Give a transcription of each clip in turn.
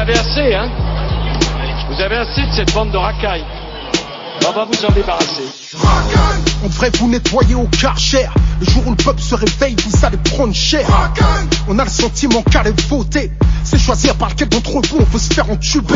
avez assez, hein? Vous avez assez de cette bande de racailles. On va vous en débarrasser. On devrait vous nettoyer au Karcher. Le jour où le peuple se réveille, vous allez prendre cher. On a le sentiment qu'aller voter, c'est choisir par lequel d'entre vous on veut se faire entuber.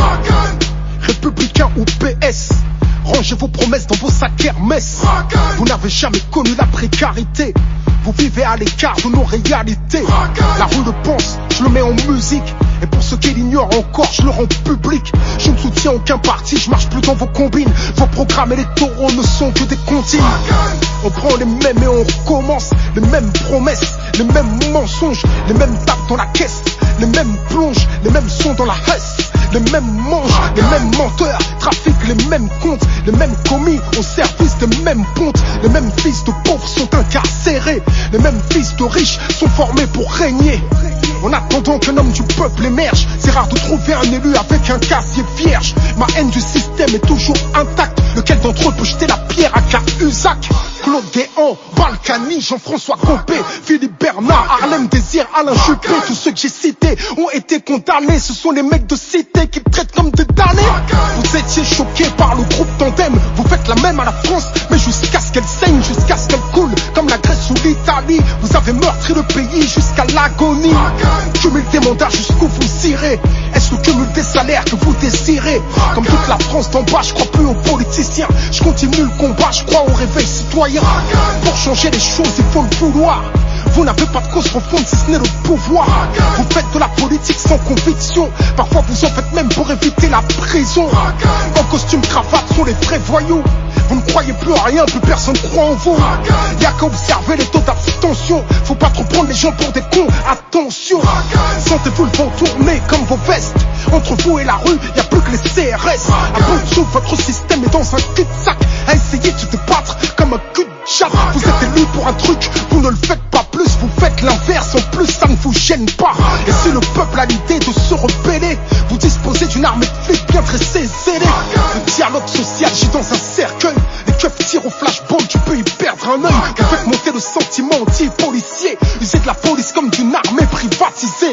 Républicain ou PS, rangez vos promesses dans vos sacs Hermès. Vous n'avez jamais connu la précarité, vous vivez à l'écart de nos réalités. La rue le pense, je le mets en musique. Et pour ceux qui l'ignorent encore, je le rends public. Je ne soutiens aucun parti, je marche plus dans vos combines. Vos programmes électoraux ne sont que des comptines. On prend les mêmes et on recommence. Les mêmes promesses, les mêmes mensonges, les mêmes tapes dans la caisse, les mêmes plonges, les mêmes sons dans la hesse. Les mêmes manches, les mêmes menteurs, trafiquent les mêmes comptes, les mêmes commis au service des mêmes pontes. Les mêmes fils de pauvres sont incarcérés, les mêmes fils de riches sont formés pour régner. En attendant qu'un homme du peuple émerge, c'est rare de trouver un élu avec un casier vierge. Ma haine du système est toujours intacte. Lequel d'entre eux peut jeter la pierre à Cahuzac? Claude Guéant, Balkany, Jean-François Copé, Philippe Bernard, Harlem Désir, Alain Juppé. Tous ceux que j'ai cités ont été condamnés. Ce sont les mecs de cité qui me traitent comme des damnés. Vous étiez choqués par le groupe Tandem. Vous faites la même à la France, mais jusqu'à ce qu'elle saigne, jusqu'à ce qu'elle coule comme la Grèce ou l'Italie. Vous avez meurtri le pays jusqu'à l'agonie. Cumul des mandats jusqu'où vous irez. Est-ce le cumul des salaires que vous désirez? Comme toute la France d'en bas, je crois plus aux politiciens. Je continue le combat, je crois au réveil citoyen. Pour changer les choses, il faut le vouloir. Vous n'avez pas de cause profonde si ce n'est le pouvoir. Vous faites de la politique sans conviction. Parfois vous en faites même pour éviter la prison. En costume cravate sont les vrais voyous. Vous ne croyez plus à rien, plus personne croit en vous. Y'a qu'à observer les taux d'abstention. Faut pas trop prendre les gens pour des cons, attention. Sentez-vous le vent tourner comme vos vestes. Entre vous et la rue, y'a plus que les CRS. À bout de souffle, votre système est dans un cul-de-sac. À essayer de se débattre comme un cul de chat. Vous êtes élu pour un truc, vous ne le faites pas plus. Vous faites l'inverse, en plus ça ne vous gêne pas. Et si le peuple a l'idée de se rebeller, vous disposez d'une armée de flics bien dressée, zélée. Le dialogue social gît dans un cercueil. Les keufs tirent au flashball, tu peux y perdre un œil. Vous faites monter le sentiment anti-policier. Usez de la police comme d'une armée privatisée.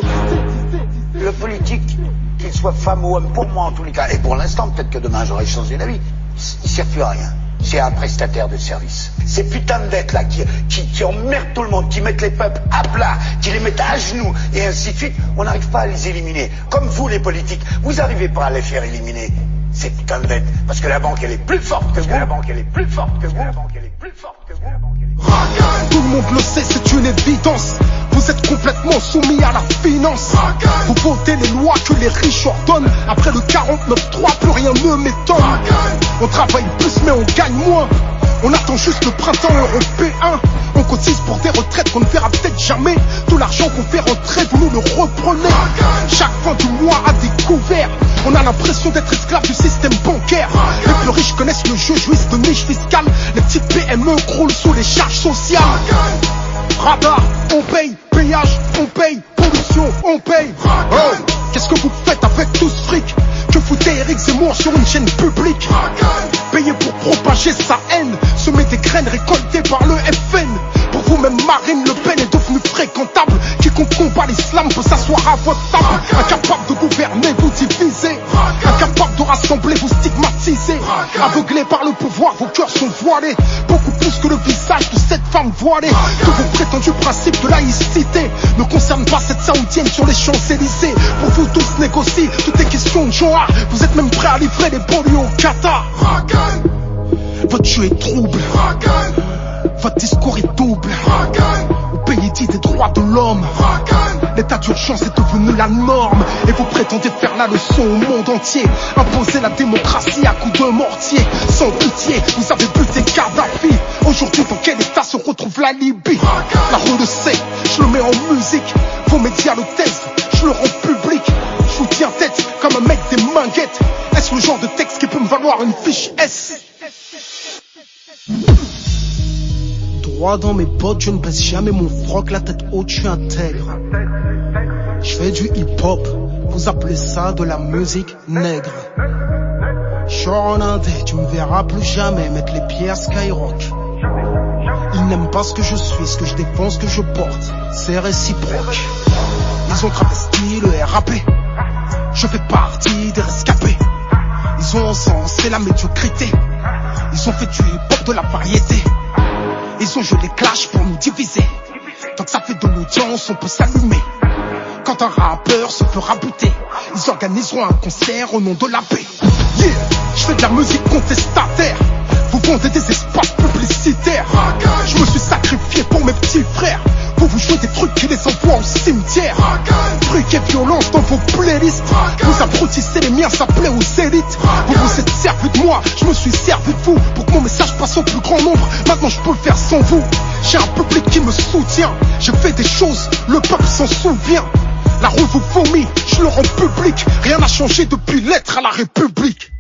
Le politique, qu'il soit femme ou homme, pour moi en tous les cas, et pour l'instant, peut-être que demain j'aurai changé d'avis, il sert plus à rien. C'est un prestataire de service. Ces putains de dettes là qui emmerdent tout le monde, qui mettent les peuples à plat, qui les mettent à genoux, et ainsi de suite, on n'arrive pas à les éliminer. Comme vous les politiques, vous n'arrivez pas à les faire éliminer, ces putains de dettes. Parce que la banque elle est plus forte que vous. La banque elle est plus forte que vous. La banque elle est plus forte que vous. Tout le monde le sait, c'est une évidence. Vous êtes complètement soumis à la finance. Vous votez les lois que les riches ordonnent. Après le 49-3, plus rien ne m'étonne. On travaille plus mais on gagne moins. On attend juste le printemps européen. On cotise pour des retraites qu'on ne verra peut-être jamais. Tout l'argent qu'on fait rentrer, vous nous le reprenez. Chaque fin du mois à découvert. On a l'impression d'être esclave du système bancaire. Les plus riches connaissent le jeu, jouissent de niches fiscales. Les petites PME croulent sous les charges sociales. Radar, on paye, péage, on paye, pollution, on paye. Oh, qu'est-ce que vous faites avec tout ce fric? Que foutez Eric Zemmour sur une chaîne publique? Payé pour propager sa haine, semer des graines récoltées par le FN. Pour vous même Marine Le Pen est devenue fréquentable. Quiconque combat l'islam peut s'asseoir à votre table. Incapable de gouverner, vous divisez. Incapable de rassembler, vous stigmatisez. Aveuglés par le pouvoir, vos cœurs sont voilés. Beaucoup plus que le visage de cette femme voilée. Tous vos prétendus principes de laïcité ne concernent pas cette saoudienne sur les Champs-Élysées. Pour vous tous négocier, tout est question de genre. Vous êtes même prêts à livrer les banlieues au Qatar. Votre jeu est trouble. Votre discours est double. Au pays dit des droits de l'homme, l'état d'urgence est devenu la norme. Et vous prétendez faire la leçon au monde entier. Imposer la démocratie à coups de mortier. Sans pitié, vous avez buté Kadhafi. Aujourd'hui, dans quel état se retrouve la Libye? La rue le sait, je le mets en musique. Vos médias le testent, je le rends public. Je vous tiens tête comme un mec des minguettes. Est-ce le genre de texte qui peut me valoir une fiche S? Droit dans mes bottes, je ne baisse jamais mon froc, la tête haute, je suis intègre. Je fais du hip-hop, vous appelez ça de la musique nègre. Genre en indé, tu me verras plus jamais mettre les pieds à Skyrock. Ils n'aiment pas ce que je suis, ce que je défends, ce que je porte, c'est réciproque. Ils ont travesti le RAP, Je fais partie des rescapés. Ils ont encensé la médiocrité. Ils ont fait du hip-hop de la variété. Ils ont joué les clashs pour nous diviser. Tant que ça fait de l'audience, on peut s'allumer. Quand un rappeur se fera buter, ils organiseront un concert au nom de la paix. Yeah, je fais de la musique contestataire. Vous vendez des espaces publicitaires. Je me suis sacrifié pour mes petits frères. Vous jouez des trucs qui les envoient au cimetière. Trucs et violence dans vos playlists. Vous abrutissez les miens, ça plaît aux élites. Vous vous êtes servi de moi, je me suis servi de vous. Pour que mon message passe au plus grand nombre. Maintenant je peux le faire sans vous. J'ai un public qui me soutient. J'ai fait des choses, le peuple s'en souvient. La rue vous vomit, je le rends public. Rien n'a changé depuis l'être à la République.